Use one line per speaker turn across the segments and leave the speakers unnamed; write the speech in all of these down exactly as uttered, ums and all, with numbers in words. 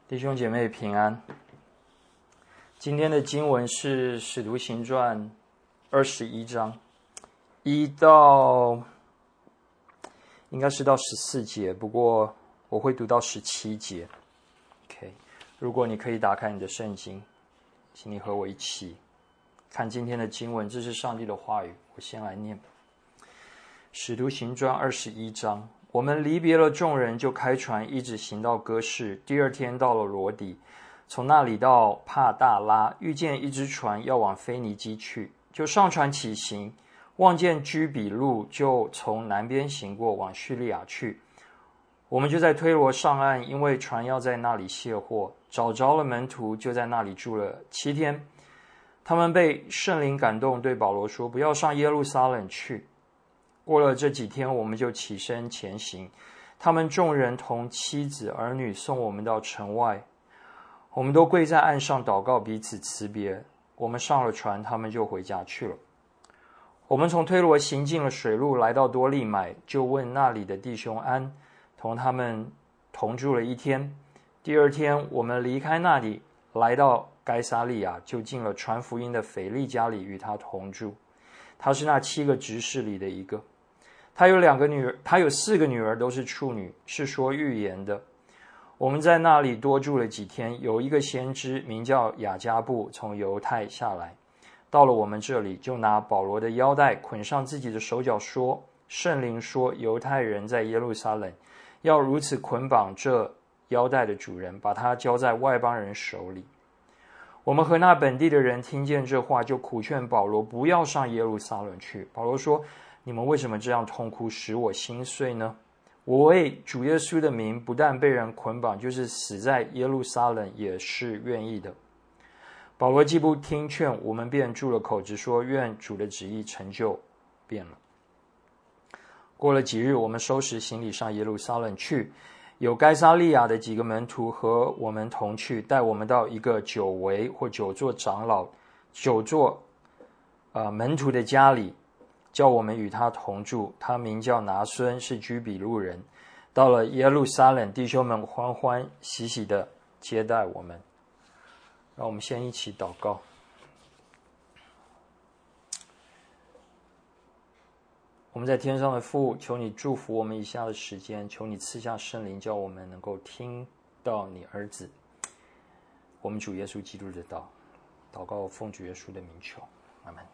弟兄姐妹平安。今天的经文是《使徒行传》二十一章一到应该是到十四节，不过我会读到十七节。OK， 如果你可以打开你的圣经，请你和我一起看今天的经文，这是上帝的话语。我先来念《使徒行传》二十一章。我们离别了众人，就开船，一直行到哥士。第二天到了罗底，从那里到帕大拉，遇见一只船要往腓尼基去，就上船起行。望见居比路，就从南边行过，往叙利亚去。我们就在推罗上岸，因为船要在那里卸货。找着了门徒，就在那里住了七天。他们被圣灵感动，对保罗说：“不要上耶路撒冷去。”过了这几天，我们就起身前行。他们众人同妻子儿女送我们到城外，我们都跪在岸上祷告，彼此辞别。我们上了船，他们就回家去了。我们从推罗行进了水路，来到多利买，就问那里的弟兄安，同他们同住了一天。第二天，我们离开那里，来到该撒利亚，就进了传福音的腓力家里，与他同住。他是那七个执事里的一个。他有两个女儿，他有四个女儿，都是处女，是说预言的。我们在那里多住了几天。有一个先知名叫雅加布，从犹太下来，到了我们这里，就拿保罗的腰带捆上自己的手脚，说：圣灵说，犹太人在耶路撒冷要如此捆绑这腰带的主人，把他交在外邦人手里。我们和那本地的人听见这话，就苦劝保罗不要上耶路撒冷去。保罗说：你们为什么这样痛哭，使我心碎呢？我为主耶稣的名，不但被人捆绑，就是死在耶路撒冷也是愿意的。保罗既不听劝，我们便住了口，直说：愿主的旨意成就便了。过了几日，我们收拾行李上耶路撒冷去。有该撒利亚的几个门徒和我们同去，带我们到一个九围或九座长老、九座、呃、门徒的家里，叫我们与他同住。他名叫拿孙，是居比路人。到了耶路撒冷，弟兄们欢欢喜喜地接待我们。让我们先一起祷告。我们在天上的父，求你祝福我们以下的时间，求你赐下圣灵，叫我们能够听到你儿子我们主耶稣基督的道。祷告奉主耶稣的名求，阿们。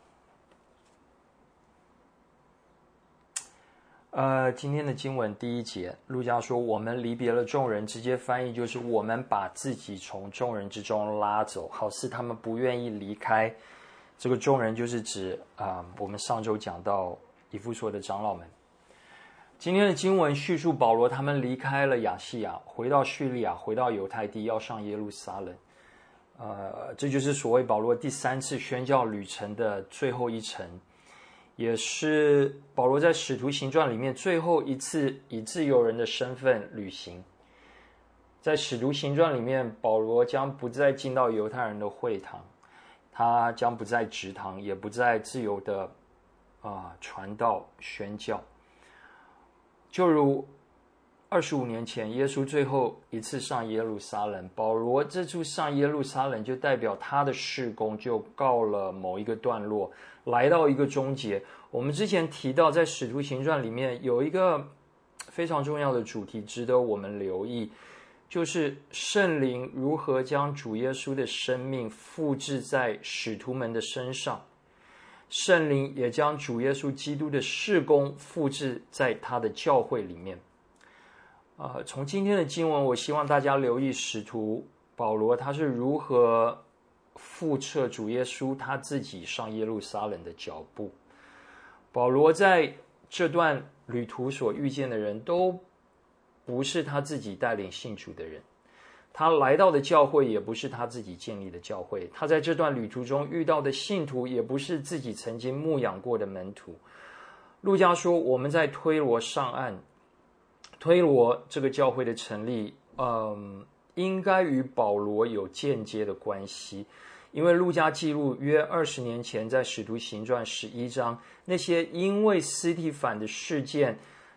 呃，今天的经文第一节，路加说我们离别了众人，直接翻译就是我们把自己从众人之中拉走，好似他们不愿意离开。这个众人就是指啊、呃，我们上周讲到以弗所的长老们。今天的经文叙述保罗他们离开了亚细亚，回到叙利亚，回到犹太地，要上耶路撒冷。呃，这就是所谓保罗第三次宣教旅程的最后一程，也是保罗在使徒行传里面最后一次以自由人的身份旅行。在使徒行传里面，保罗将不再进到犹太人的会堂，他将不再植堂，也不再自由的啊，传道宣教。就如二十五年前耶稣最后一次上耶路撒冷，保罗这次上耶路撒冷就代表他的事工就告了某一个段落，来到一个终结。我们之前提到在使徒行传里面有一个非常重要的主题值得我们留意，就是圣灵如何将主耶稣的生命复制在使徒们的身上，圣灵也将主耶稣基督的事工复制在他的教会里面。呃，从今天的经文，我希望大家留意使徒保罗他是如何复测主耶稣他自己上耶路撒冷的脚步。保罗在这段旅途所遇见的人都不是他自己带领信主的人，他来到的教会也不是他自己建立的教会，他在这段旅途中遇到的信徒也不是自己曾经牧养过的门徒。路加说我们在推罗上岸，推罗这个教会的成立嗯，应该与保罗有间接的关系，因为路加记录约二十年前在使徒行传十一章，那些因为司提反的事件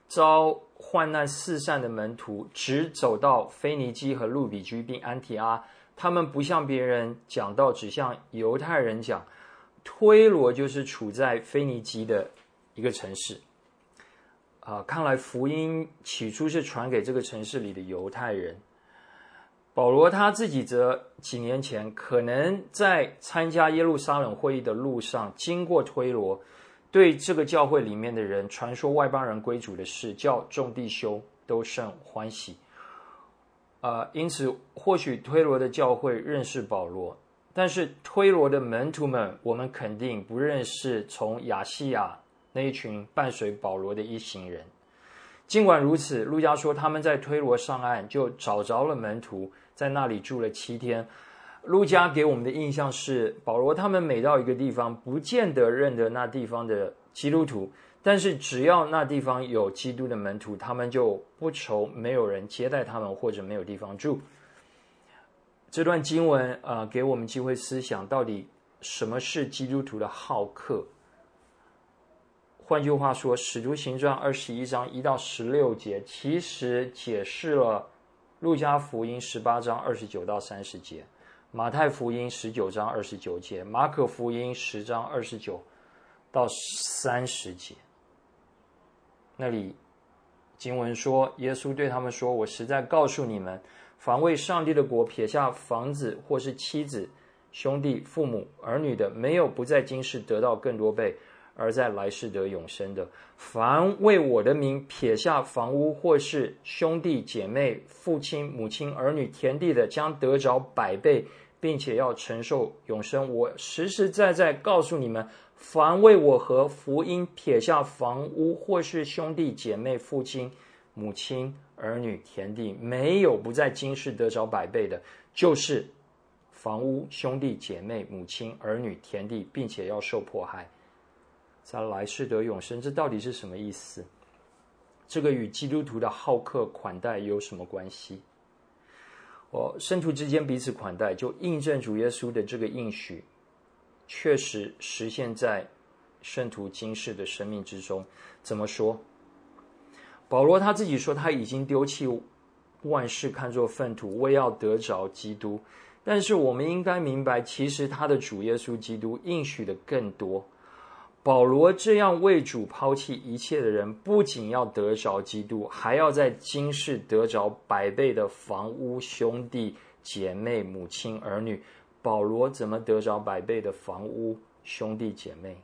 遭患难四散的门徒，只走到腓尼基和路比居并安提阿。他们不向别人讲道，只向犹太人讲。推罗就是处在腓尼基的一个城市。啊，看来福音起初是传给这个城市里的犹太人。保罗他自己则几年前可能在参加耶路撒冷会议的路上经过推罗，对这个教会里面的人传说外邦人归主的事，叫众弟兄都甚欢喜。呃，因此或许推罗的教会认识保罗，但是推罗的门徒们，我们肯定不认识从亚细亚那一群伴随保罗的一行人。尽管如此，路加说他们在推罗上岸，就找着了门徒，在那里住了七天。路加给我们的印象是，保罗他们每到一个地方，不见得认得那地方的基督徒，但是只要那地方有基督的门徒，他们就不愁没有人接待他们，或者没有地方住。这段经文呃，给我们机会思想，到底什么是基督徒的好客？换句话说，使徒行传二十一章一到十六节其实解释了路加福音十八章二十九到三十节，马太福音十九章二十九节，马可福音十章二十九到三十节。那里经文说，耶稣对他们说，我实在告诉你们，凡为上帝的国撇下房子或是妻子、兄弟、父母、儿女的，没有不在今世得到更多倍，而在来世得永生的。凡为我的名撇下房屋或是兄弟姐妹、父亲母亲、儿女、田地的，将得着百倍，并且要承受永生。我实实在在告诉你们，凡为我和福音撇下房屋或是兄弟姐妹、父亲母亲、儿女、田地，没有不在今世得着百倍的，就是房屋、兄弟姐妹、母亲、儿女、田地，并且要受迫害，在来世得永生。这到底是什么意思？这个与基督徒的好客款待有什么关系？哦，圣徒之间彼此款待，就印证主耶稣的这个应许确实实现在圣徒今世的生命之中。怎么说？保罗他自己说，他已经丢弃万事，看作粪土，为要得着基督。但是我们应该明白，其实他的主耶稣基督应许的更多。保罗这样为主抛弃一切的人，不仅要得着基督，还要在今世得着百倍的房屋、兄弟姐妹、母亲、儿女。保罗怎么得着百倍的房屋、兄弟姐妹？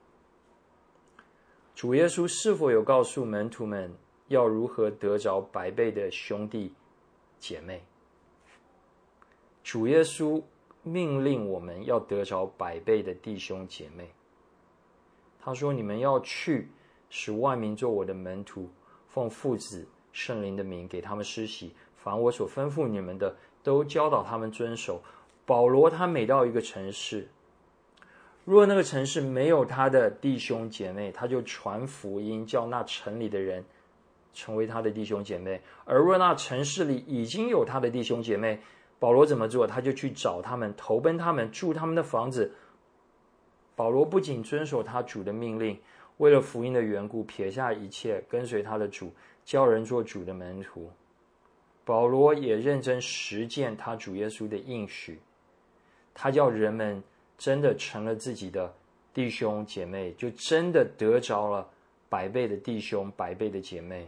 主耶稣是否有告诉门徒们要如何得着百倍的兄弟姐妹？主耶稣命令我们要得着百倍的弟兄姐妹。他说，你们要去，使万民做我的门徒，奉父子圣灵的名给他们施洗，凡我所吩咐你们的，都教导他们遵守。保罗他每到一个城市，若那个城市没有他的弟兄姐妹，他就传福音，叫那城里的人成为他的弟兄姐妹。而若那城市里已经有他的弟兄姐妹，保罗怎么做？他就去找他们，投奔他们，住他们的房子。保罗不仅遵守他主的命令，为了福音的缘故，撇下一切，跟随他的主，教人做主的门徒。保罗也认真实践他主耶稣的应许，他叫人们真的成了自己的弟兄姐妹，就真的得着了百倍的弟兄、百倍的姐妹。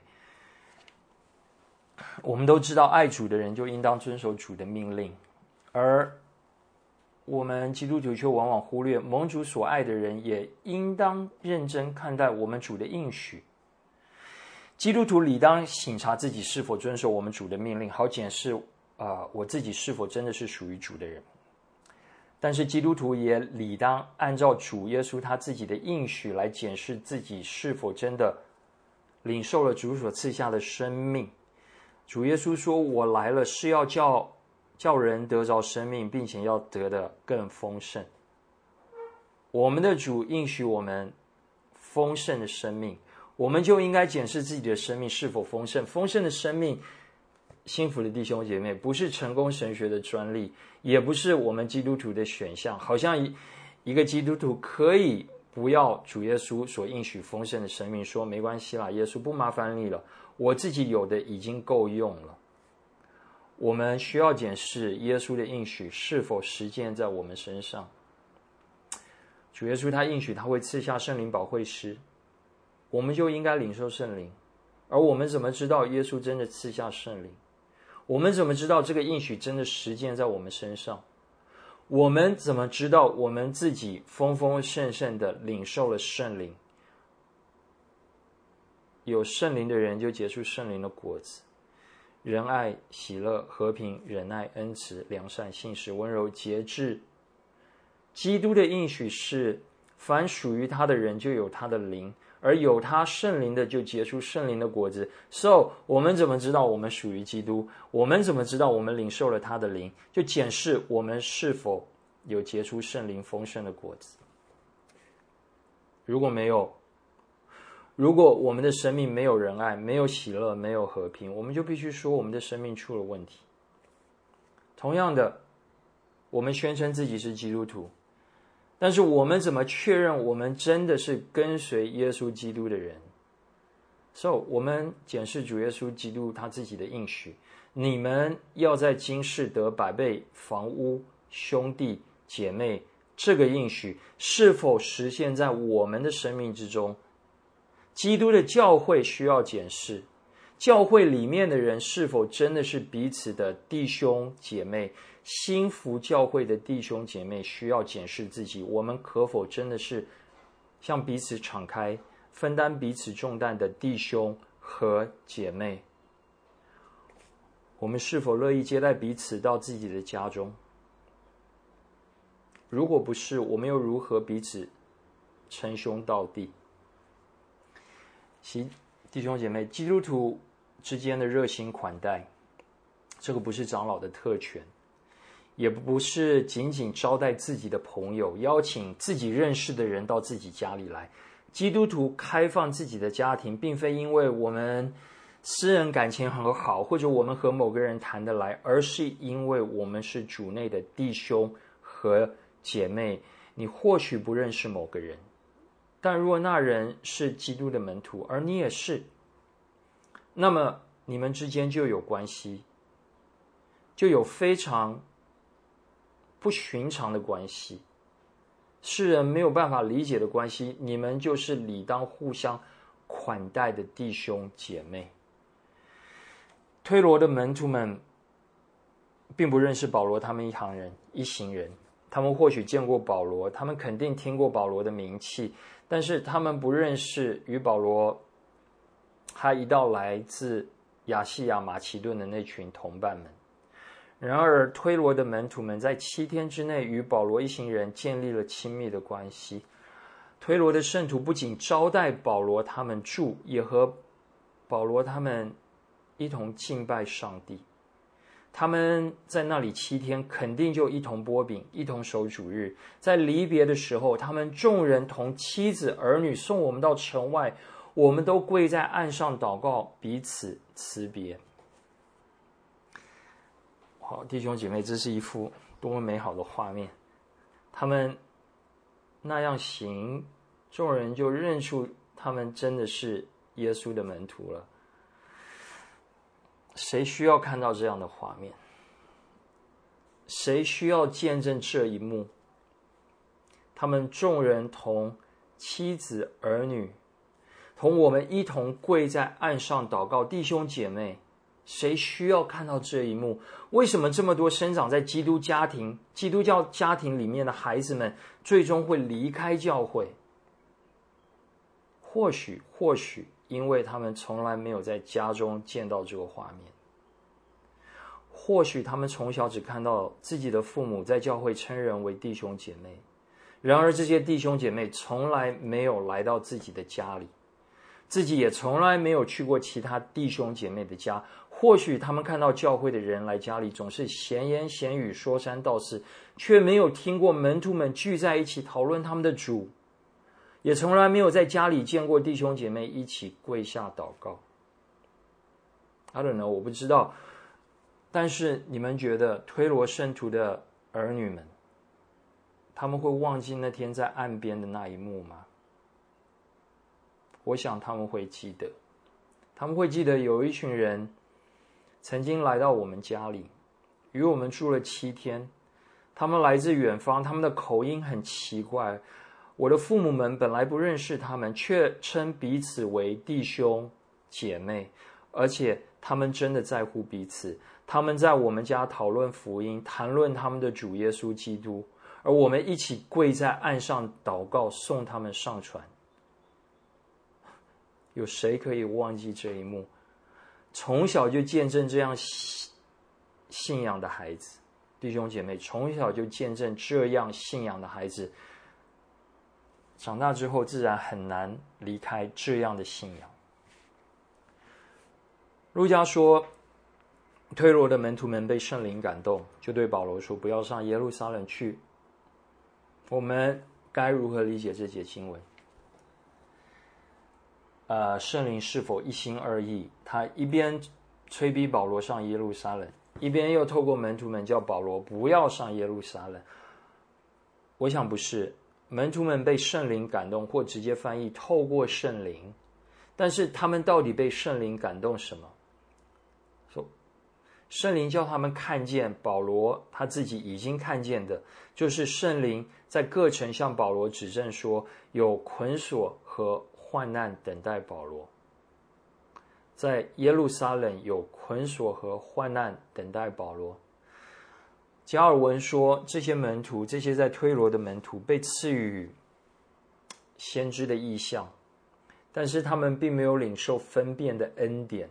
我们都知道，爱主的人就应当遵守主的命令，而我们基督徒却往往忽略，蒙主所爱的人也应当认真看待我们主的应许。基督徒理当省察自己是否遵守我们主的命令，好检视呃，我自己是否真的是属于主的人。但是基督徒也理当按照主耶稣他自己的应许来检视自己是否真的领受了主所赐下的生命。主耶稣说，我来了是要叫叫人得着生命，并且要得的更丰盛。我们的主应许我们丰盛的生命，我们就应该检视自己的生命是否丰盛。丰盛的生命，幸福的弟兄姐妹，不是成功神学的专利，也不是我们基督徒的选项。好像一一个基督徒可以不要主耶稣所应许丰盛的生命，说没关系啦，耶稣不麻烦你了，我自己有的已经够用了。我们需要检视耶稣的应许是否实践在我们身上。主耶稣他应许他会赐下圣灵保惠师，我们就应该领受圣灵。而我们怎么知道耶稣真的赐下圣灵？我们怎么知道这个应许真的实践在我们身上？我们怎么知道我们自己丰丰盛盛的领受了圣灵？有圣灵的人就结出圣灵的果子：仁爱、喜乐、和平、忍耐、恩慈、良善、信实、温柔、节制。基督的应许是，凡属于他的人就有他的灵，而有他圣灵的就结出圣灵的果子。So， 我们怎么知道我们属于基督？我们怎么知道我们领受了他的灵？就检视我们是否有结出圣灵丰盛的果子。如果没有，如果我们的生命没有仁爱，没有喜乐，没有和平，我们就必须说我们的生命出了问题。同样的，我们宣称自己是基督徒，但是我们怎么确认我们真的是跟随耶稣基督的人？ So， 我们检视主耶稣基督他自己的应许：你们要在今世得百倍房屋、兄弟姐妹，这个应许是否实现在我们的生命之中？基督的教会需要检视，教会里面的人是否真的是彼此的弟兄姐妹？心服教会的弟兄姐妹需要检视自己，我们可否真的是向彼此敞开，分担彼此重担的弟兄和姐妹？我们是否乐意接待彼此到自己的家中？如果不是，我们又如何彼此称兄道弟？其弟兄姐妹，基督徒之间的热心款待，这个不是长老的特权，也不是仅仅招待自己的朋友，邀请自己认识的人到自己家里来。基督徒开放自己的家庭，并非因为我们私人感情很好，或者我们和某个人谈得来，而是因为我们是主内的弟兄和姐妹。你或许不认识某个人，但若那人是基督的门徒，而你也是，那么你们之间就有关系，就有非常不寻常的关系，世人没有办法理解的关系。你们就是理当互相款待的弟兄姐妹。推罗的门徒们并不认识保罗他们一行人一行人，他们或许见过保罗，他们肯定听过保罗的名气，但是他们不认识与保罗他一道来自亚细亚马其顿的那群同伴们。然而推罗的门徒们在七天之内与保罗一行人建立了亲密的关系。推罗的圣徒不仅招待保罗他们住，也和保罗他们一同敬拜上帝。他们在那里七天，肯定就一同擘饼，一同守主日。在离别的时候，他们众人同妻子儿女送我们到城外，我们都跪在岸上祷告，彼此辞别。好，弟兄姐妹，这是一幅多么美好的画面！他们那样行，众人就认出他们真的是耶稣的门徒了。谁需要看到这样的画面？谁需要见证这一幕？他们众人同妻子儿女，同我们一同跪在岸上祷告。弟兄姐妹，谁需要看到这一幕？为什么这么多生长在基督家庭、基督教家庭里面的孩子们，最终会离开教会？或许，或许因为他们从来没有在家中见到这个画面，或许他们从小只看到自己的父母在教会称人为弟兄姐妹，然而这些弟兄姐妹从来没有来到自己的家里，自己也从来没有去过其他弟兄姐妹的家。或许他们看到教会的人来家里总是闲言闲语，说三道四，却没有听过门徒们聚在一起讨论他们的主，也从来没有在家里见过弟兄姐妹一起跪下祷告。 I don't know， 我不知道，但是你们觉得推罗圣徒的儿女们他们会忘记那天在岸边的那一幕吗？我想他们会记得，他们会记得有一群人曾经来到我们家里，与我们住了七天。他们来自远方，他们的口音很奇怪。我的父母们本来不认识他们，却称彼此为弟兄姐妹，而且他们真的在乎彼此。他们在我们家讨论福音，谈论他们的主耶稣基督，而我们一起跪在岸上祷告，送他们上船。有谁可以忘记这一幕？从小就见证这样信仰的孩子，弟兄姐妹，从小就见证这样信仰的孩子，长大之后自然很难离开这样的信仰。路加说，推罗的门徒们被圣灵感动，就对保罗说，不要上耶路撒冷去。我们该如何理解这节经文？呃，圣灵是否一心二意？他一边催逼保罗上耶路撒冷，一边又透过门徒们叫保罗不要上耶路撒冷。我想不是，门徒们被圣灵感动，或直接翻译透过圣灵。但是他们到底被圣灵感动什么？说圣灵叫他们看见保罗他自己已经看见的，就是圣灵在各城向保罗指证说，有捆锁和患难等待保罗。在耶路撒冷有捆锁和患难等待保罗。加尔文说，这些门徒，这些在推罗的门徒被赐予先知的异象，但是他们并没有领受分辨的恩典。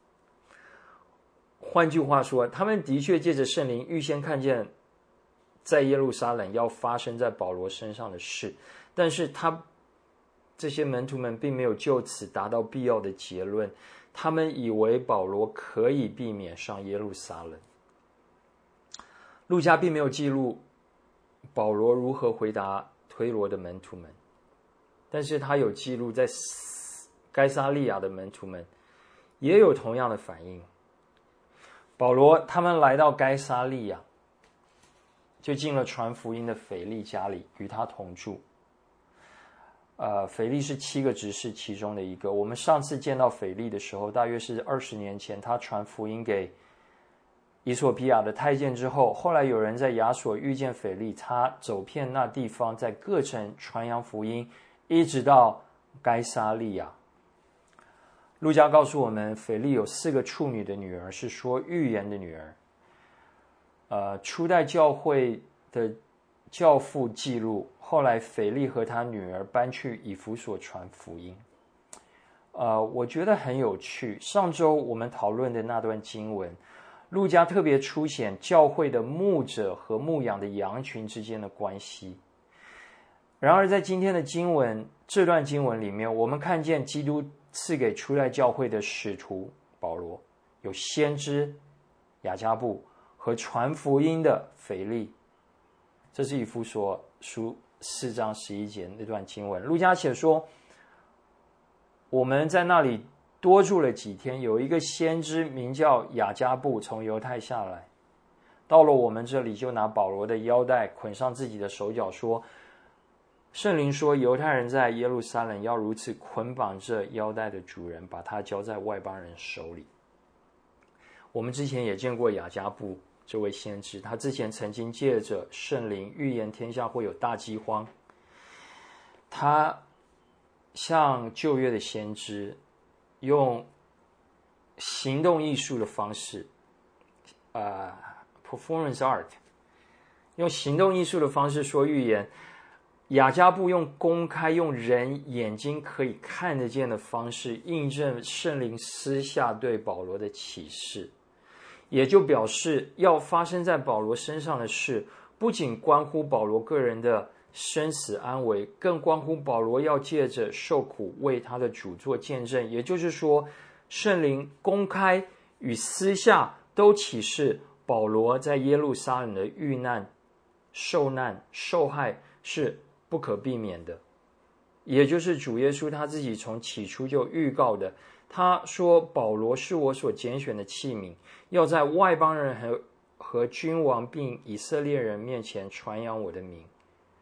换句话说，他们的确借着圣灵预先看见在耶路撒冷要发生在保罗身上的事，但是他这些门徒们并没有就此达到必要的结论，他们以为保罗可以避免上耶路撒冷。路加并没有记录保罗如何回答推罗的门徒们，但是他有记录在该撒利亚的门徒们也有同样的反应。保罗他们来到该撒利亚，就进了传福音的腓利家里，与他同住。呃，腓利是七个执事其中的一个。我们上次见到腓利的时候，大约是二十年前，他传福音给以索比亚的太监之后，后来有人在亚索遇见腓利，他走遍那地方，在各城传扬福音，一直到该撒利亚。路加告诉我们，腓利有四个处女的女儿，是说预言的女儿。呃，初代教会的教父记录，后来腓利和他女儿搬去以弗所传福音。呃，我觉得很有趣。上周我们讨论的那段经文，路加特别凸显教会的牧者和牧养的羊群之间的关系。然而在今天的经文，这段经文里面，我们看见基督赐给初代教会的使徒保罗，有先知雅加布和传福音的腓利。这是以弗所书四章十一节那段经文。路加写说，我们在那里多住了几天，有一个先知名叫雅加布从犹太下来，到了我们这里，就拿保罗的腰带捆上自己的手脚，说，圣灵说，犹太人在耶路撒冷要如此捆绑这腰带的主人，把他交在外邦人手里。我们之前也见过雅加布这位先知，他之前曾经借着圣灵预言天下会有大饥荒。他像旧约的先知，用行动艺术的方式，呃 performance art， 用行动艺术的方式说预言。雅加布用公开、用人眼睛可以看得见的方式，印证圣灵私下对保罗的启示，也就表示要发生在保罗身上的事，不仅关乎保罗个人的生死安危，更关乎保罗要借着受苦为他的主做见证。也就是说，圣灵公开与私下都启示保罗在耶路撒冷的遇难、受难、受害是不可避免的，也就是主耶稣他自己从起初就预告的。他说，保罗是我所拣选的器皿，要在外邦人和和君王并以色列人面前传扬我的名。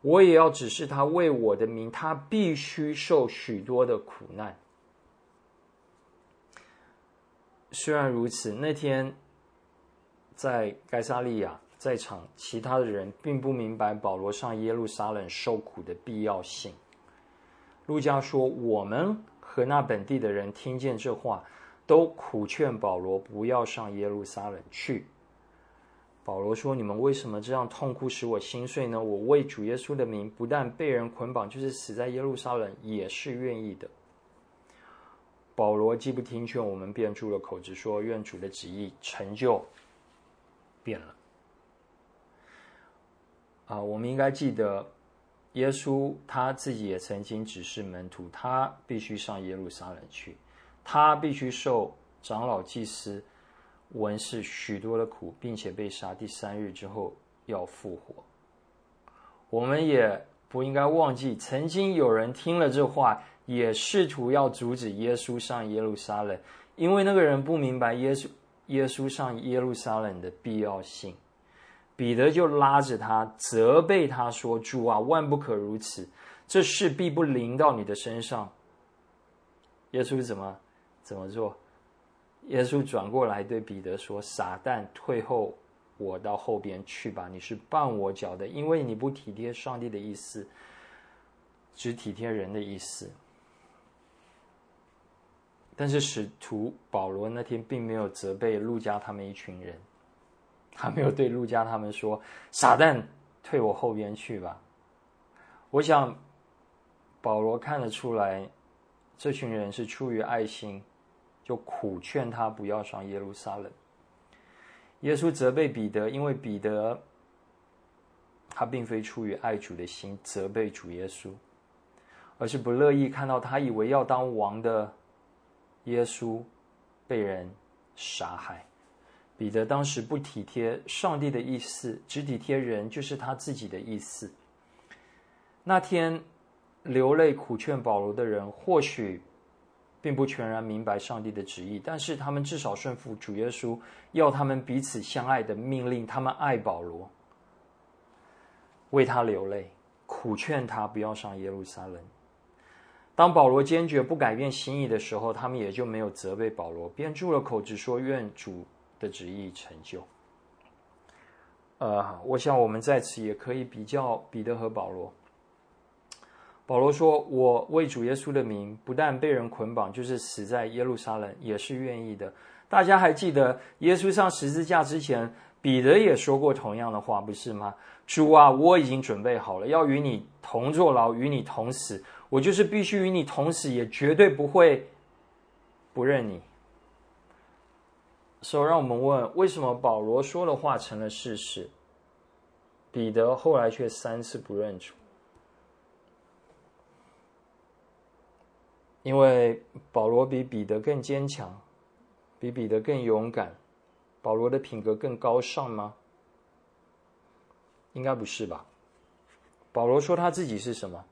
我也要指示他为我的名，他必须受许多的苦难。虽然如此，那天在该撒利亚在场其他的人并不明白保罗上耶路撒冷受苦的必要性。路加说，我们和那本地的人听见这话，都苦劝保罗不要上耶路撒冷去。保罗说，你们为什么这样痛苦使我心碎呢？我为主耶稣的名，不但被人捆绑，就是死在耶路撒冷也是愿意的。保罗既不听劝，我们便住了口，只说愿主的旨意成就变了。啊，我们应该记得耶稣他自己也曾经指示门徒，他必须上耶路撒冷去，他必须受长老祭司文士许多的苦，并且被杀，第三日之后要复活。我们也不应该忘记，曾经有人听了这话，也试图要阻止耶稣上耶路撒冷，因为那个人不明白耶稣耶稣上耶路撒冷的必要性。彼得就拉着他，责备他说，主啊，万不可如此，这事必不临到你的身上。耶稣怎么怎么做？耶稣转过来对彼得说，撒旦，退后我到后边去吧，你是绊我脚的，因为你不体贴上帝的意思，只体贴人的意思。但是使徒保罗那天并没有责备路加他们一群人，他没有对路加他们说，撒旦，退我后边去吧。我想保罗看得出来，这群人是出于爱心，就苦劝他不要上耶路撒冷。耶稣责备彼得，因为彼得他并非出于爱主的心责备主耶稣，而是不乐意看到他以为要当王的耶稣被人杀害。彼得当时不体贴上帝的意思，只体贴人，就是他自己的意思。那天流泪苦劝保罗的人，或许并不全然明白上帝的旨意，但是他们至少顺服主耶稣要他们彼此相爱的命令，他们爱保罗，为他流泪，苦劝他不要上耶路撒冷。当保罗坚决不改变心意的时候，他们也就没有责备保罗，便住了口，只说愿主的旨意成就。呃，我想我们在此也可以比较彼得和保罗。保罗说，我为主耶稣的名，不但被人捆绑，就是死在耶路撒冷也是愿意的。大家还记得耶稣上十字架之前，彼得也说过同样的话，不是吗？主啊，我已经准备好了，要与你同坐牢，与你同死，我就是必须与你同死，也绝对不会不认你。所以让我们问，为什么保罗说的话成了事实，彼得后来却三次不认主？因为保罗比彼得更坚强，比彼得更勇敢，保罗的品格更高尚吗？应该不是吧。保罗说他自己是什么？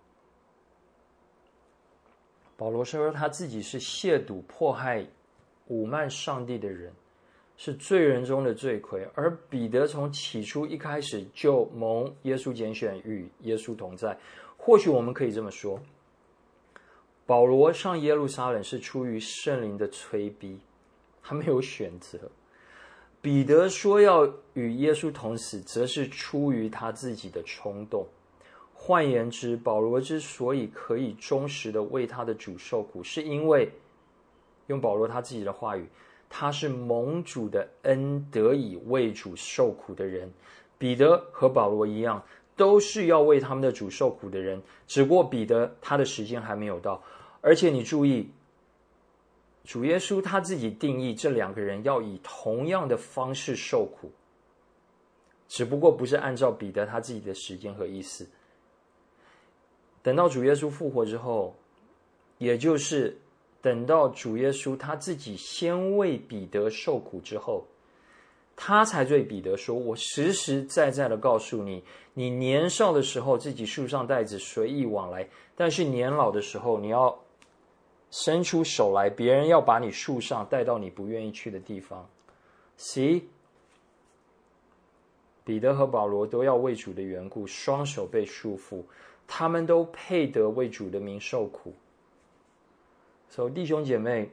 保罗说他自己是亵渎、迫害、侮慢上帝的人，是罪人中的罪魁。而彼得从起初一开始就蒙耶稣拣选，与耶稣同在。或许我们可以这么说，保罗上耶路撒冷是出于圣灵的催逼，他没有选择。彼得说要与耶稣同死，则是出于他自己的冲动。换言之，保罗之所以可以忠实的为他的主受苦，是因为用保罗他自己的话语，他是蒙主的恩得以为主受苦的人。彼得和保罗一样，都是要为他们的主受苦的人，只不过彼得他的时间还没有到。而且你注意，主耶稣他自己定义这两个人要以同样的方式受苦，只不过不是按照彼得他自己的时间和意思。等到主耶稣复活之后，也就是等到主耶稣他自己先为彼得受苦之后，他才对彼得说，我实实在在的告诉你，你年少的时候自己束上带子随意往来，但是年老的时候你要伸出手来，别人要把你束上，带到你不愿意去的地方。See？ 彼得和保罗都要为主的缘故，双手被束缚，他们都配得为主的名受苦。所以弟兄姐妹，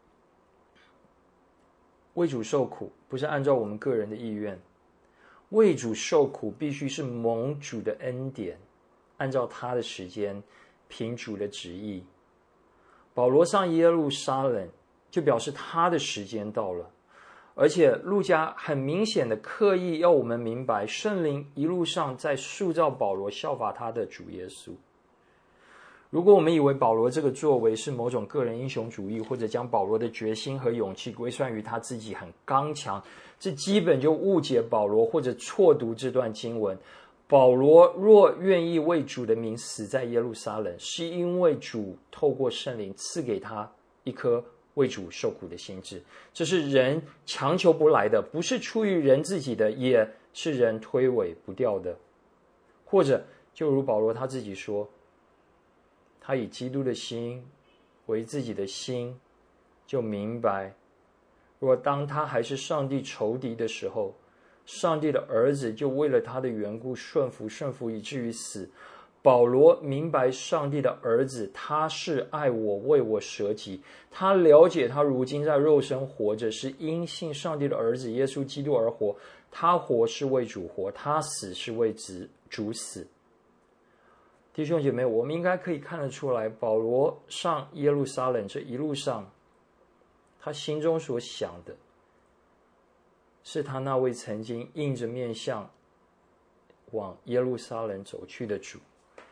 为主受苦不是按照我们个人的意愿，为主受苦必须是蒙主的恩典，按照他的时间，凭主的旨意。保罗上耶路撒冷，就表示他的时间到了。而且路加很明显的刻意要我们明白，圣灵一路上在塑造保罗效法他的主耶稣。如果我们以为保罗这个作为是某种个人英雄主义，或者将保罗的决心和勇气归算于他自己很刚强，这基本就误解保罗或者错读这段经文。保罗若愿意为主的名死在耶路撒冷，是因为主透过圣灵赐给他一颗为主受苦的心志，这是人强求不来的，不是出于人自己的，也是人推诿不掉的。或者就如保罗他自己说，他以基督的心为自己的心，就明白若当他还是上帝仇敌的时候，上帝的儿子就为了他的缘故顺服顺服以至于死。保罗明白上帝的儿子，他是爱我，为我舍己。他了解他如今在肉身活着，是因信上帝的儿子耶稣基督而活。他活是为主活，他死是为主死。弟兄姐妹，我们应该可以看得出来，保罗上耶路撒冷这一路上，他心中所想的是他那位曾经硬着面向往耶路撒冷走去的主。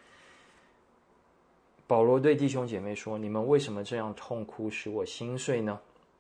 保罗对弟兄姐妹说，你们为什么这样痛哭，使我心碎呢？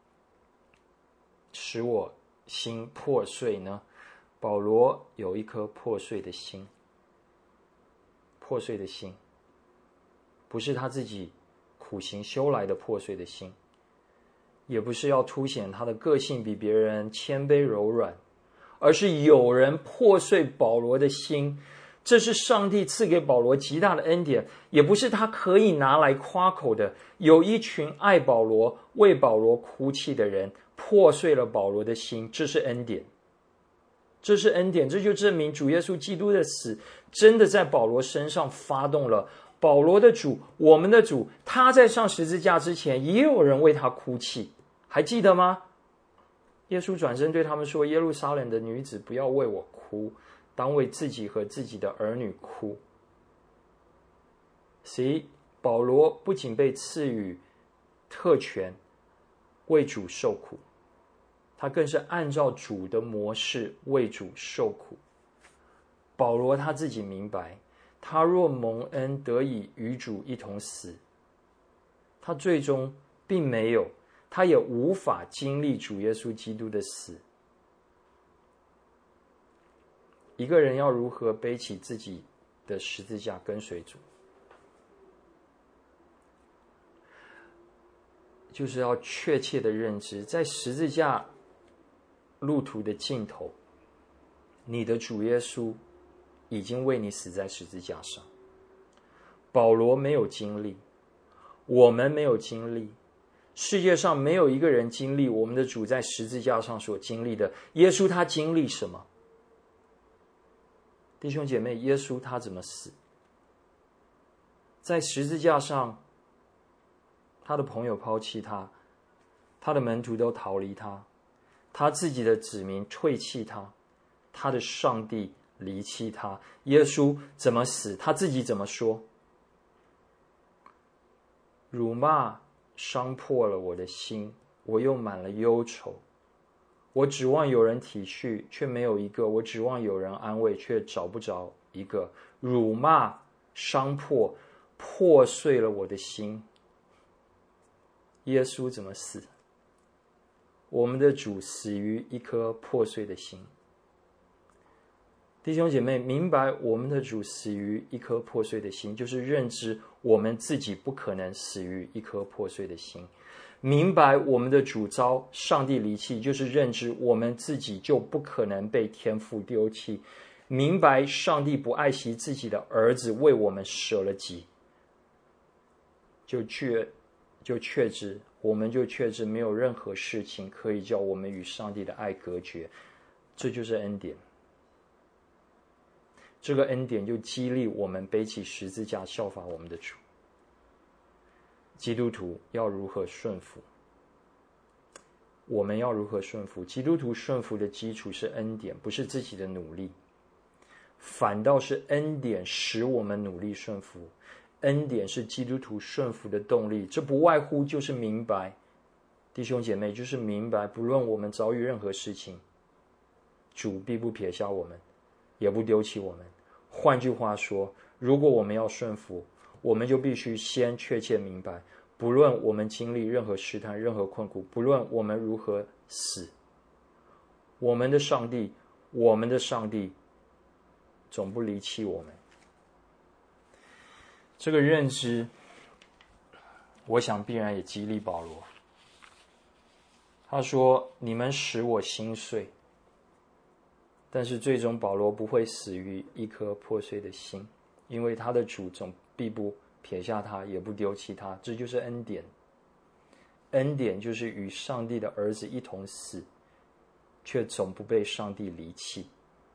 使我心破碎呢？保罗有一颗破碎的心，破碎的心不是他自己苦行修来的破碎的心，也不是要凸显他的个性比别人谦卑柔软，而是有人破碎保罗的心。这是上帝赐给保罗极大的恩典，也不是他可以拿来夸口的。有一群爱保罗、为保罗哭泣的人，破碎了保罗的心，这是恩典。这是恩典，这就证明主耶稣基督的死真的在保罗身上发动了。保罗的主，我们的主，他在上十字架之前，也有人为他哭泣，还记得吗？耶稣转身对他们说，耶路撒冷的女子，不要为我哭，当为自己和自己的儿女哭。所以保罗不仅被赐予特权为主受苦，他更是按照主的模式为主受苦。保罗他自己明白，他若蒙恩得以与主一同死，他最终并没有，他也无法经历主耶稣基督的死。一个人要如何背起自己的十字架跟随主，就是要确切的认知，在十字架路途的尽头，你的主耶稣已经为你死在十字架上。保罗没有经历，我们没有经历，世界上没有一个人经历我们的主在十字架上所经历的。耶稣他经历什么？弟兄姐妹，耶稣他怎么死？在十字架上，他的朋友抛弃他，他的门徒都逃离他，他自己的子民唾弃他，他的上帝离弃他。耶稣怎么死？他自己怎么说？辱骂伤破了我的心，我又满了忧愁。我指望有人体恤，却没有一个；我指望有人安慰，却找不着一个。辱骂伤破，破碎了我的心。耶稣怎么死？我们的主死于一颗破碎的心。弟兄姐妹，明白我们的主死于一颗破碎的心，就是认知我们自己不可能死于一颗破碎的心。明白我们的主遭上帝离弃，就是认知我们自己就不可能被天父丢弃。明白上帝不爱惜自己的儿子，为我们舍了己，就确就确知我们就确知没有任何事情可以叫我们与上帝的爱隔绝。这就是恩典。 这个恩典就激励我们背起十字架效法我们的主。基督徒要如何顺服？我们要如何顺服？基督徒顺服的基础是恩典，不是自己的努力，反倒是恩典使我们努力顺服。恩典是基督徒顺服的动力，这不外乎就是明白，弟兄姐妹，就是明白，不论我们遭遇任何事情，主必不撇下我们，也不丢弃我们。换句话说，如果我们要顺服，我们就必须先确切明白，不论我们经历任何试探、任何困苦，不论我们如何死，我们的上帝，我们的上帝总不离弃我们。这个认知，我想必然也激励保罗。他说：“你们使我心碎。”但是最终保罗不会死于一颗破碎的心，因为他的主总必不撇下他，也不丢弃他。这就是恩典。恩典就是与上帝的儿子一同死，却总不被上帝离弃。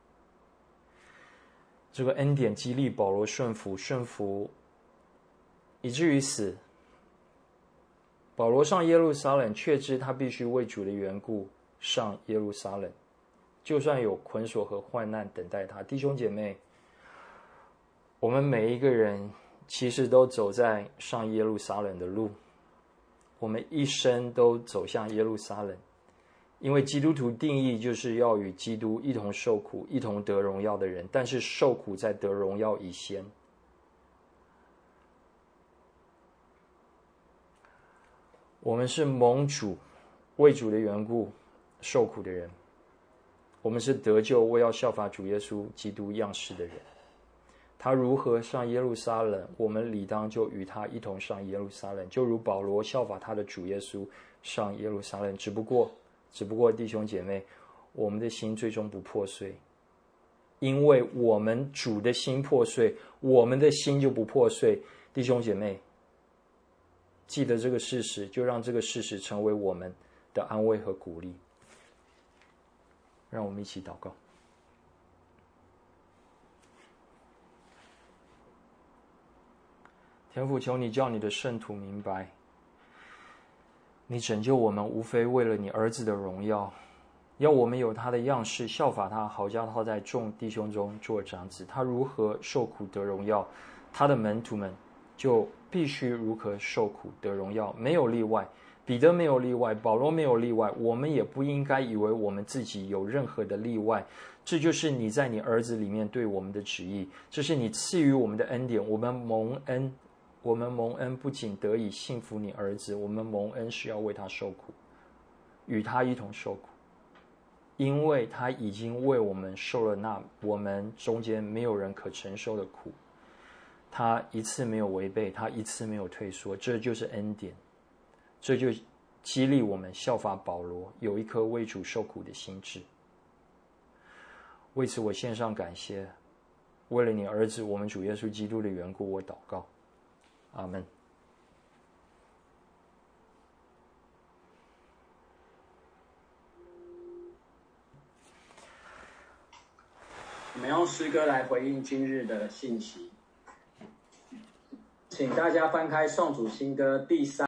这个恩典激励保罗顺服，顺服以至于死。保罗上耶路撒冷，确知他必须为主的缘故上耶路撒冷，就算有捆锁和患难等待他。弟兄姐妹，我们每一个人其实都走在上耶路撒冷的路，我们一生都走向耶路撒冷，因为基督徒定义就是要与基督一同受苦，一同得荣耀的人，但是受苦在得荣耀以先。我们是蒙主为主的缘故受苦的人，我们是得救为要效法主耶稣基督样式的人。他如何上耶路撒冷，我们理当就与他一同上耶路撒冷，就如保罗效法他的主耶稣上耶路撒冷。只不过只不过弟兄姐妹，我们的心最终不破碎，因为我们主的心破碎，我们的心就不破碎。弟兄姐妹，记得这个事实，就让这个事实成为我们的安慰和鼓励。让我们一起祷告。天父，求你叫你的圣徒明白，你拯救我们无非为了你儿子的荣耀，要我们有他的样式，效法他，好叫他在众弟兄中做长子。他如何受苦得荣耀，他的门徒们就必须如何受苦得荣耀，没有例外。彼得没有例外，保罗没有例外，我们也不应该以为我们自己有任何的例外。这就是你在你儿子里面对我们的旨意，这是你赐予我们的恩典。我们蒙恩，我们蒙恩不仅得以信服你儿子，我们蒙恩是要为他受苦，与他一同受苦，因为他已经为我们受了那我们中间没有人可承受的苦。他一次没有违背，他一次没有退缩，这就是恩典。这就激励我们效法保罗，有一颗为主受苦的心志。为此我献上感谢，为了你儿子我们主耶稣基督的缘故，我祷告，阿们。
我们用诗歌来回应今日的信息，请大家翻开颂主新歌第三